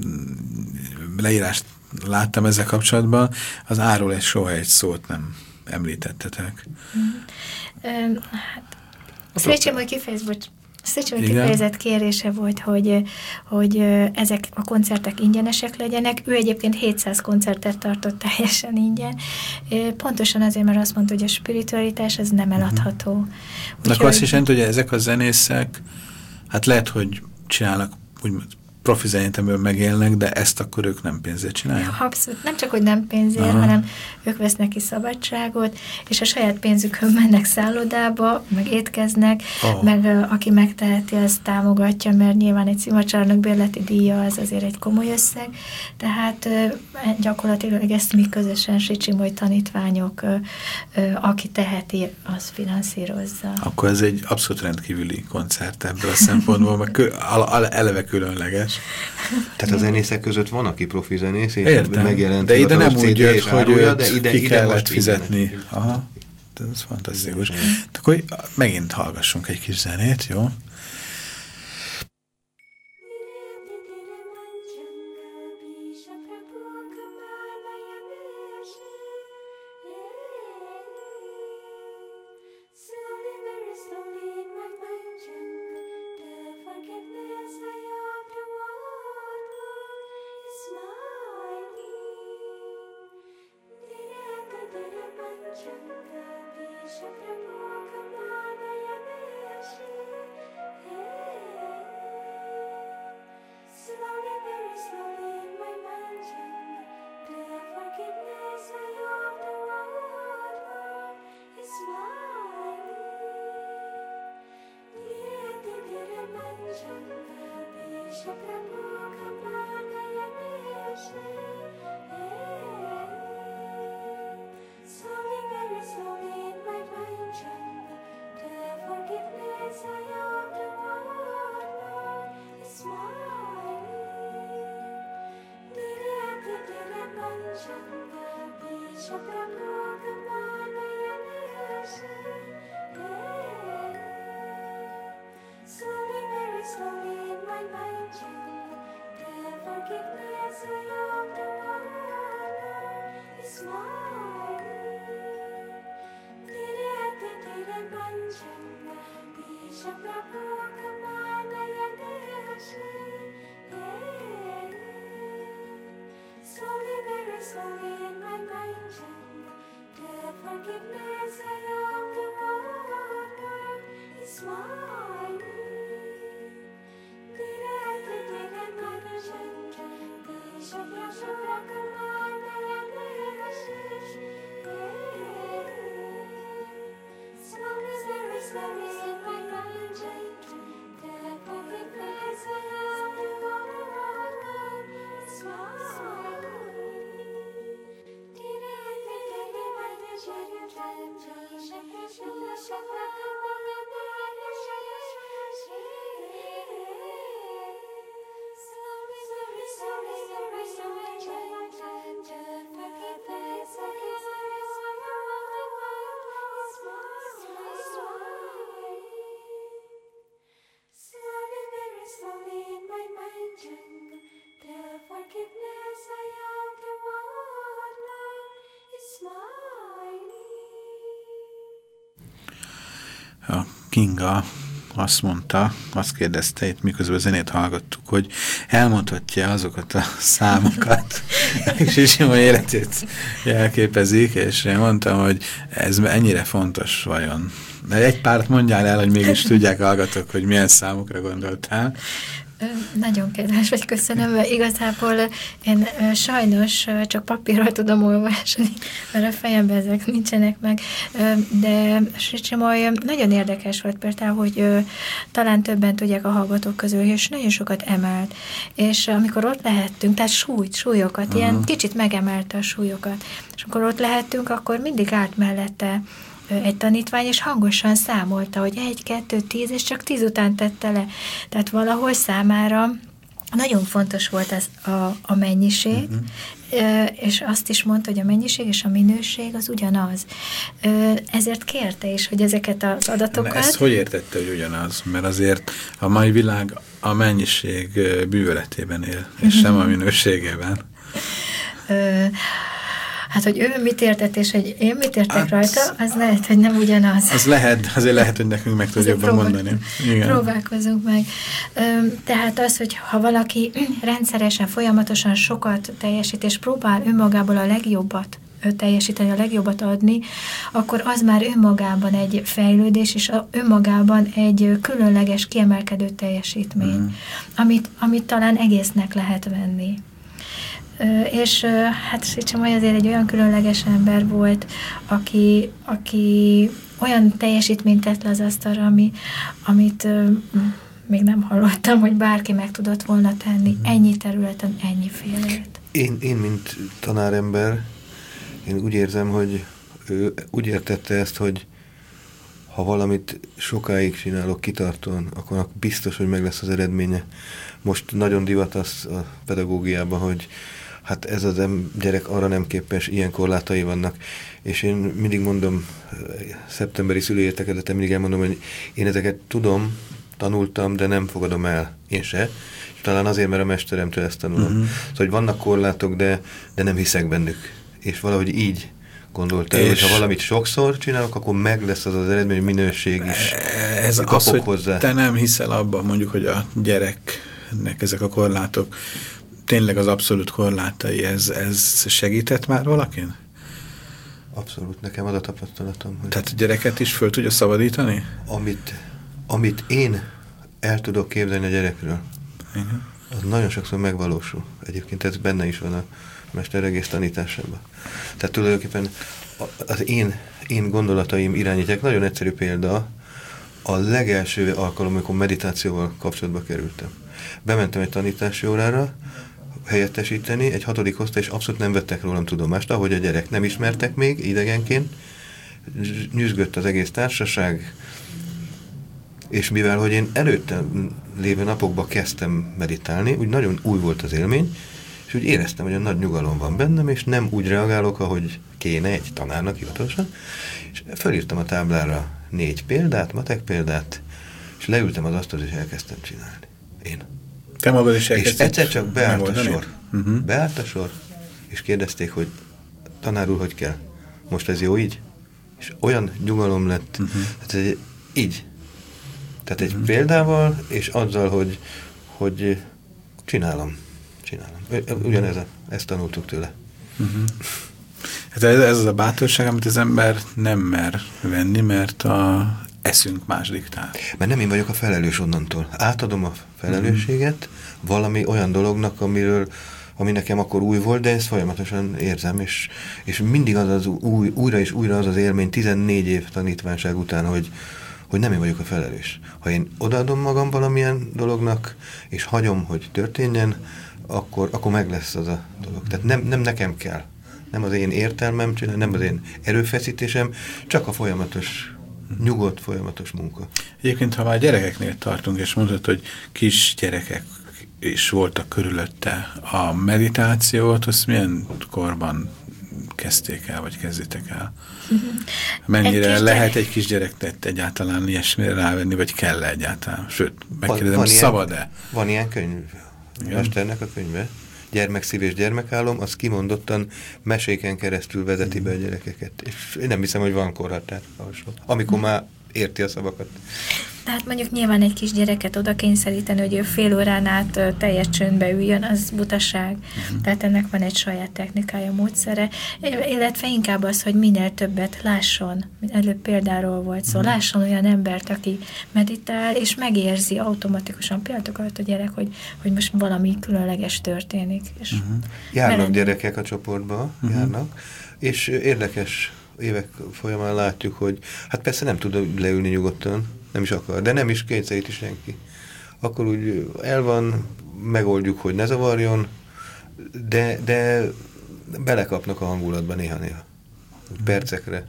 leírást láttam ezzel kapcsolatban, az árról egy soha egy szót nem említettetek. Hát, Sri Chinmoy kifejez, bocs, Széchenyi kifejezett kérése volt, hogy, hogy ezek a koncertek ingyenesek legyenek. Ő egyébként hétszáz koncertet tartott teljesen ingyen. Pontosan azért, mert azt mondta, hogy a spiritualitás az nem eladható. Uh-huh. Úgy, akkor azt is jelenti, hogy ezek a zenészek, hát lehet, hogy csinálnak úgymond profi zenét, megélnek, de ezt akkor ők nem pénzért csinálják? Abszolút. Nem csak, hogy nem pénzért, Aha. hanem ők vesznek ki szabadságot, és a saját pénzükön mennek szállodába, meg étkeznek, oh. meg uh, aki megteheti, az támogatja, mert nyilván egy színvacsorának bérleti díja az azért egy komoly összeg. Tehát uh, gyakorlatilag ezt mi közösen Sicimoly tanítványok, uh, uh, aki teheti, az finanszírozza. Akkor ez egy abszolút rendkívüli koncert ebből a szempontból, meg kö, eleve különleges. Tehát a zenészek között van, aki profi zenész, és értem, megjelent de ide nem úgy jött, hogy árulja, de ide, ki ide kellett fizetni. Aha, ez fantasztikus. Akkor megint hallgassunk egy kis zenét, jó? A Kinga azt mondta, azt kérdezte itt, miközben a zenét hallgattuk, hogy elmondhatja azokat a számokat, és Sicimoly életét jelképezik, és én mondtam, hogy ez ennyire fontos vajon. De egy párt mondjál el, hogy mégis tudják hallgatók, hogy milyen számokra gondoltál. Nagyon kedves vagy, köszönöm. Igazából én sajnos csak papírral tudom olvasni, mert a fejemben ezek nincsenek meg, de Sicimoly nagyon érdekes volt például, hogy talán többen tudják a hallgatók közül, és nagyon sokat emelt. És amikor ott lehettünk, tehát súlyt, súlyokat, uh-huh. ilyen kicsit megemelte a súlyokat, és amikor ott lehettünk, akkor mindig állt mellette egy tanítvány, és hangosan számolta, hogy egy, kettő, tíz, és csak tíz után tette le. Tehát valahol számára nagyon fontos volt ez a, a mennyiség, uh-huh. és azt is mondta, hogy a mennyiség és a minőség az ugyanaz. Ezért kérte is, hogy ezeket az adatokat... Na ezt hogy értette, hogy ugyanaz? Mert azért a mai világ a mennyiség bűvöletében él, és uh-huh. sem a minőségében. Hát, hogy ő mit értett, és hogy én mit értek hát, rajta, az lehet, hogy nem ugyanaz. Az lehet, azért lehet, hogy nekünk meg tudja jobban mondani. Igen. Próbálkozunk meg. Tehát az, hogy ha valaki rendszeresen, folyamatosan sokat teljesít, és próbál önmagából a legjobbat teljesíteni, a legjobbat adni, akkor az már önmagában egy fejlődés, és önmagában egy különleges, kiemelkedő teljesítmény, mm. amit, amit talán egésznek lehet venni. És hát Szicsamay azért egy olyan különleges ember volt, aki, aki olyan teljesítményt tett le az asztalra, ami, amit még nem hallottam, hogy bárki meg tudott volna tenni ennyi területen, ennyi félét. Én, én, mint tanárember, én úgy érzem, hogy ő úgy értette ezt, hogy ha valamit sokáig csinálok kitartóan, akkor biztos, hogy meg lesz az eredménye. Most nagyon divat az a pedagógiában, hogy hát ez az gyerek arra nem képes, ilyen korlátai vannak. És én mindig mondom, szeptemberi szülőértekezleten mindig elmondom, hogy én ezeket tudom, tanultam, de nem fogadom el. Én se. És talán azért, mert a mesteremtől ezt tanulom. Uh-huh. Szóval, hogy vannak korlátok, de, de nem hiszek bennük. És valahogy így gondoltam, hogy ha valamit sokszor csinálok, akkor meg lesz az az eredmény, minőség is. Ez az, hogy hozzá. Te nem hiszel abban, mondjuk, hogy a gyereknek ezek a korlátok, tényleg az abszolút korlátai, ez, ez segített már valakin? Abszolút, nekem az a tapasztalatom. Hogy tehát a gyereket is föl tudja szabadítani? Amit, amit én el tudok képzelni a gyerekről, igen. Az nagyon sokszor megvalósul. Egyébként ez benne is van a mester egész tanításában. Tehát tulajdonképpen az én, én gondolataim irányítják. Nagyon egyszerű példa, a legelső alkalom, amikor meditációval kapcsolatba kerültem. Bementem egy tanítási órára, helyettesíteni, egy hatodik osztály, és abszolút nem vettek rólam tudomást, ahogy a gyerek nem ismertek még idegenként, nyüzsgött az egész társaság, és mivel, hogy én előtte lévő napokban kezdtem meditálni, úgy nagyon új volt az élmény, és úgy éreztem, hogy a nagy nyugalom van bennem, és nem úgy reagálok, ahogy kéne egy tanárnak hivatalosan, és felírtam a táblára négy példát, matek példát, és leültem az asztalra, és elkezdtem csinálni. Én. Te magad is és egyszer csak beállt a sor. Uh-huh. Beállt a sor, és kérdezték, hogy tanár úr, hogy kell? Most ez jó így? És olyan nyugalom lett, uh-huh. tehát egy, így. Tehát egy uh-huh. példával, és azzal, hogy, hogy csinálom. Csinálom. Ugyanez a, ezt tanultuk tőle. Uh-huh. Hát ez, ez az a bátorság, amit az ember nem mer venni, mert a eszünk más diktál. Mert nem én vagyok a felelős onnantól. Átadom a felelősséget mm. valami olyan dolognak, amiről, ami nekem akkor új volt, de ezt folyamatosan érzem, és, és mindig az az új, újra és újra az az élmény tizennégy év tanítványság után, hogy, hogy nem én vagyok a felelős. Ha én odaadom magam valamilyen dolognak, és hagyom, hogy történjen, akkor, akkor meg lesz az a dolog. Tehát nem, nem nekem kell. Nem az én értelmem, nem az én erőfeszítésem, csak a folyamatos nyugodt, folyamatos munka. Egyébként, ha már gyerekeknél tartunk, és mondod, hogy kis gyerekek is voltak körülötte, a meditációt, azt milyen korban kezdték el, vagy kezditek el? Mennyire egy lehet egy kisgyereknek egyáltalán ilyesmire rávenni, vagy kell -e egyáltalán? Sőt, megkérdezem, szabad-e? Van ilyen könyv. A mesternek a könyve. Gyermekszív és gyermekálom, az kimondottan meséken keresztül vezeti be a gyerekeket. És én nem hiszem, hogy van korhatár, amikor már érti a szavakat. Tehát mondjuk nyilván egy kis gyereket oda kényszeríteni, hogy ő fél órán át teljes csöndbe üljön, az butaság. Uh-huh. Tehát ennek van egy saját technikája, módszere. Illetve inkább az, hogy minél többet lásson. Előbb példáról volt szó. Uh-huh. Lásson olyan embert, aki meditál, és megérzi automatikusan pillanatok alatt a gyerek, hogy, hogy most valami különleges történik. És uh-huh. Járnak melen... gyerekek a csoportba, uh-huh. járnak, és érdekes évek folyamán látjuk, hogy hát persze nem tud leülni nyugodtan, nem is akar, de nem is kényszeríti senki. Akkor úgy el van, megoldjuk, hogy ne zavarjon, de, de belekapnak a hangulatba néha-néha. Percekre.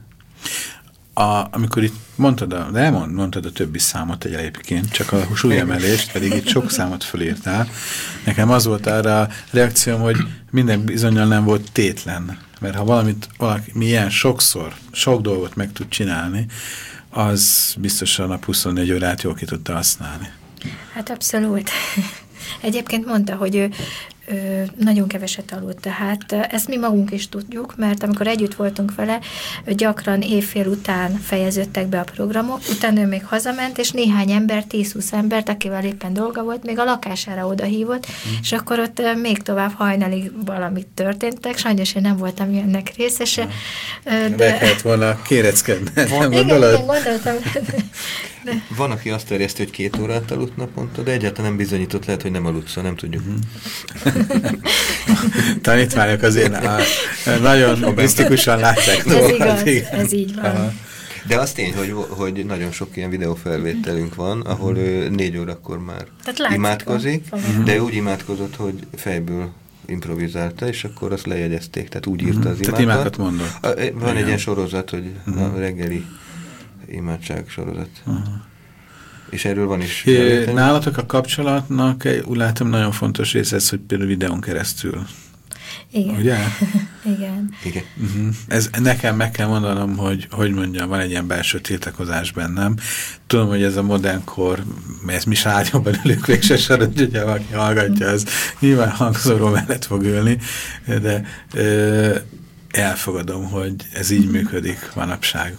A, amikor itt mondtad a, de elmond, mondtad a többi számot egyébként, csak a súlyemelést, pedig itt sok számot fölírtál. Nekem az volt arra a reakcióm, hogy minden bizonnyal nem volt tétlen. Mert ha valamit valaki milyen sokszor, sok dolgot meg tud csinálni, az biztosan a nap huszonnégy órát jól ki tudta használni. Hát abszolút. Egyébként mondta, hogy ő, ő nagyon keveset aludt, tehát ezt mi magunk is tudjuk, mert amikor együtt voltunk vele, gyakran évfél után fejeződtek be a programok, utána ő még hazament, és néhány ember, tíz-húsz embert, akivel éppen dolga volt, még a lakására odahívott, mm. és akkor ott még tovább hajnalig valamit történtek, sajnos én nem voltam ennek részese. De... Meg lehet volna kéreckedni, nem igen, gondolod? igen, gondoltam. De... Van, aki azt terjeszti, hogy két órát aludt naponta, de egyáltalán nem bizonyított, lehet, hogy nem aludt, szóval nem tudjuk. Mm-hmm. Tanítványok azért á, nagyon misztikusan látják. Ez igaz, ez így van. Aha. De az tény, hogy, hogy nagyon sok ilyen videófelvételünk van, ahol ő négy órakor már imádkozik, uh-huh. de úgy imádkozott, hogy fejből improvizálta, és akkor azt lejegyezték, tehát úgy írta uh-huh. az imádat. Tehát imákat mondott. A, van igen. egy ilyen sorozat, hogy uh-huh. a reggeli imádság sorozat. Uh-huh. És erről van is. É, nálatok a kapcsolatnak, úgy látom, nagyon fontos része ez, hogy például videón keresztül. Igen. Ugye? Igen. Igen. Uh-huh. Ez, nekem meg kell mondanom, hogy, hogy mondjam, van egy ilyen belső tiltakozás bennem. Tudom, hogy ez a modern kor, ez mi rádióban ülünk végső soron, ugye, aki hallgatja, ez nyilván hangszóró mellett fog ülni, de ö, elfogadom, hogy ez így működik manapság.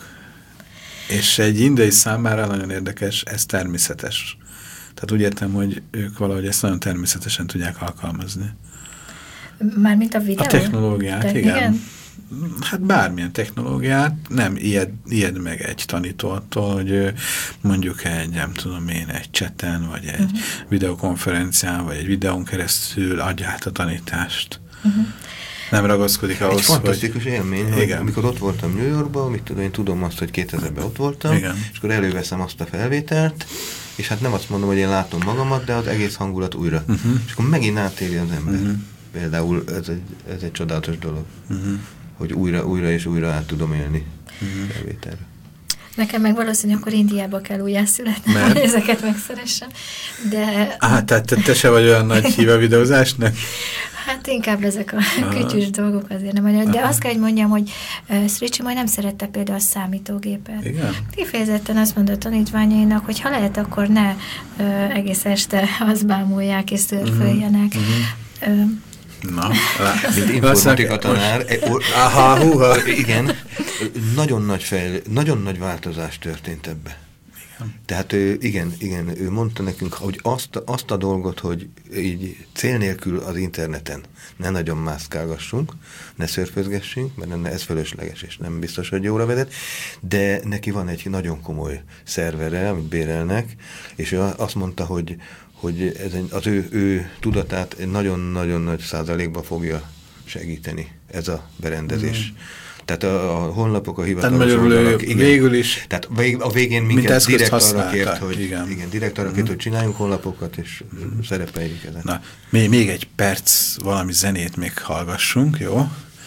És egy indiai számára nagyon érdekes, ez természetes. Tehát úgy értem, hogy ők valahogy ezt nagyon természetesen tudják alkalmazni. Mármint a videó? A technológiát, Te, igen. igen. Hát bármilyen technológiát, nem ijed, ijed meg egy tanítótól, hogy mondjuk egy, nem tudom én, egy chaten, vagy egy uh-huh. videokonferencián, vagy egy videón keresztül adja át a tanítást. Uh-huh. Nem ragaszkodik ahhoz, egy fantasztikus hogy... élmény, hogy amikor ott voltam New Yorkban, mit tudom, én tudom azt, hogy kétezerben ott voltam, igen. és akkor előveszem azt a felvételt, és hát nem azt mondom, hogy én látom magamat, de az egész hangulat újra. Uh-huh. És akkor megint átéli az ember. Uh-huh. Például ez egy, ez egy csodálatos dolog, uh-huh. hogy újra, újra és újra át tudom élni uh-huh. felvételre. Nekem meg valószínűleg akkor Indiába kell újjászületnem, hogy ezeket megszeressem. De... Á, tehát te, te se vagy olyan nagy híve videózásnak? Hát inkább ezek a kütyűs dolgok azért nem nagyon. De aha. azt kell, hogy mondjam, hogy uh, Szricsi majd nem szerette például a számítógépet. Igen? Kifejezetten azt mondta a tanítványainak, hogy ha lehet, akkor ne uh, egész este azt bámulják és szörföljenek. Uh-huh. Uh, Na, mint informatika tanár, aha, húha. Igen, nagyon nagy, fejl, nagyon nagy változás történt ebbe. Igen. Tehát ő, igen, igen, ő mondta nekünk, hogy azt, azt a dolgot, hogy így cél nélkül az interneten ne nagyon mászkálgassunk, ne szörfözgessünk, mert ez fölösleges, és nem biztos, hogy jóra vezet, de neki van egy nagyon komoly szervere, amit bérelnek, és ő azt mondta, hogy hogy ez az ő, ő tudatát nagyon-nagyon nagy százalékban fogja segíteni ez a berendezés. Mm. Tehát a, a honlapok, a hivatalos oldalak, igen. Végül is. Tehát a végén minket direkt arra kért, hogy, igen. Igen, direkt arra kért, mm. hogy csináljunk honlapokat, és mm. szerepeljük ezen. Na, még, még egy perc valami zenét még hallgassunk, jó?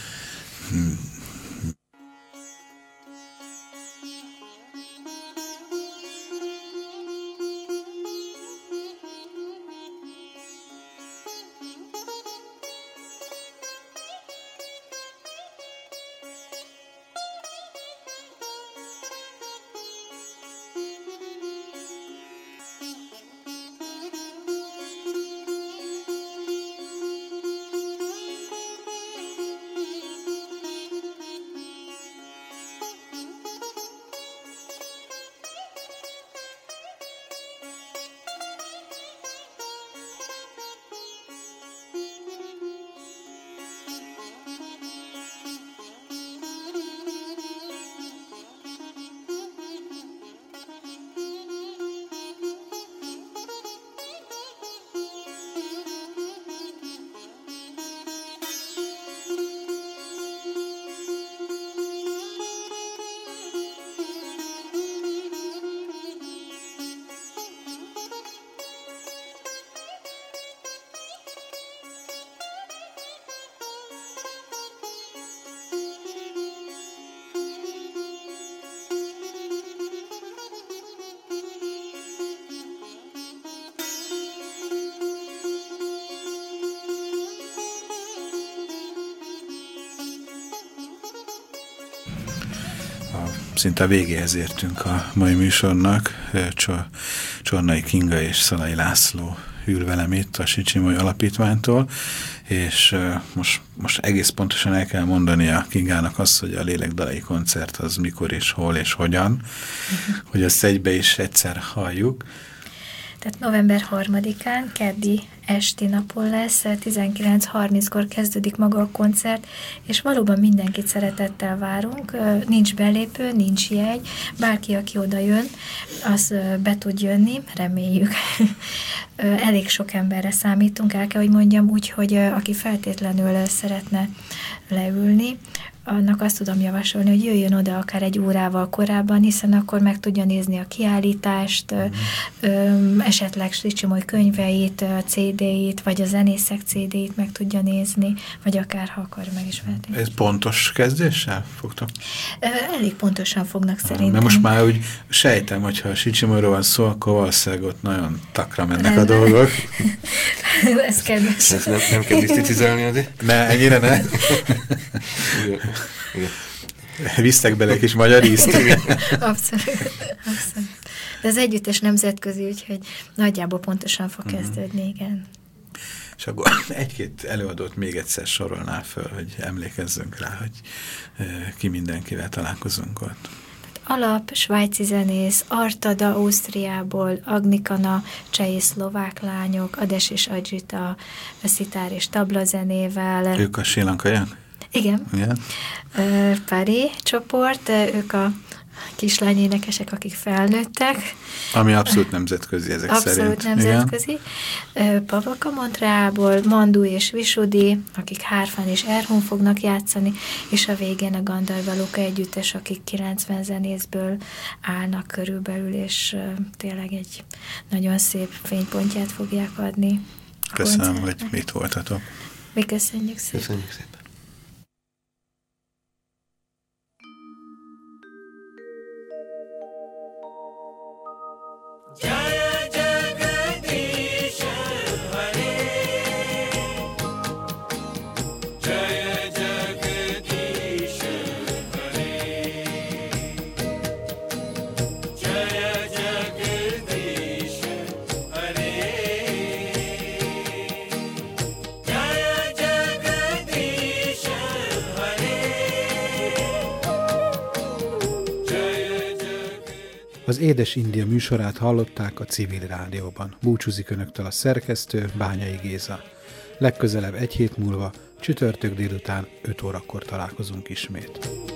Hmm. Szinte a végéhez értünk a mai műsornak. Csornai Kinga és Szalai László ül velem itt a Sicimoly Alapítványtól, és most, most egész pontosan el kell mondani a Kingának azt, hogy a Lélekdalai koncert az mikor és hol és hogyan, uh-huh. hogy azt egybe is egyszer halljuk. Tehát november harmadikán, keddi esti napon lesz, tizenkilenc harminckor kezdődik maga a koncert, és valóban mindenkit szeretettel várunk, nincs belépő, nincs jegy, bárki, aki oda jön, az be tud jönni, reméljük. Elég sok emberre számítunk, el kell, hogy mondjam, úgyhogy aki feltétlenül szeretne leülni, annak azt tudom javasolni, hogy jöjjön oda akár egy órával korábban, hiszen akkor meg tudja nézni a kiállítást, mm. ö, esetleg Sicimoly könyveit, cé dé-it, vagy a zenészek cé dé-it meg tudja nézni, vagy akár, ha akar, meg is venni. Ez pontos kezdéssel fogtok? Ö, elég pontosan fognak ah, szerintem. Mert most már úgy sejtem, hogyha a Sicimolyról van szó, akkor valószínűleg ott nagyon takra mennek a dolgok. Ez kedves. Ezt nem, nem kell miszticizálni azért? Ne, ennyire ne. Visztek bele egy kis magyar ízt. Abszolút, abszolút. De az együttes nemzetközi, úgyhogy nagyjából pontosan fog mm. kezdődni, igen. És akkor egy-két előadót még egyszer sorolnál föl, hogy emlékezzünk rá, hogy ki mindenkivel találkozunk ott. Alap, svájci zenész, Artada, Ausztriából, Agnikana, cseh és szlovák lányok, Ades és Ajita, szitár és tabla zenével. Ők a Sri Lankaiak? Igen. Igen. Pari csoport, ők a kislány énekesek, akik felnőttek. Ami abszolút nemzetközi ezek abszolút szerint. Abszolút nemzetközi. Igen. Pavaka Montrealból, Mandu és Visudi, akik hárfán és erhón fognak játszani, és a végén a Gandharva együttes, akik kilencven zenészből állnak körülbelül, és tényleg egy nagyon szép fénypontját fogják adni. Köszönöm, hogy mit voltatok. Mi köszönjük szépen. Köszönjük szépen. Az Édes India műsorát hallották a Civil Rádióban. Búcsúzik önöktől a szerkesztő, Bányai Géza. Legközelebb egy hét múlva, csütörtök délután öt órakor találkozunk ismét.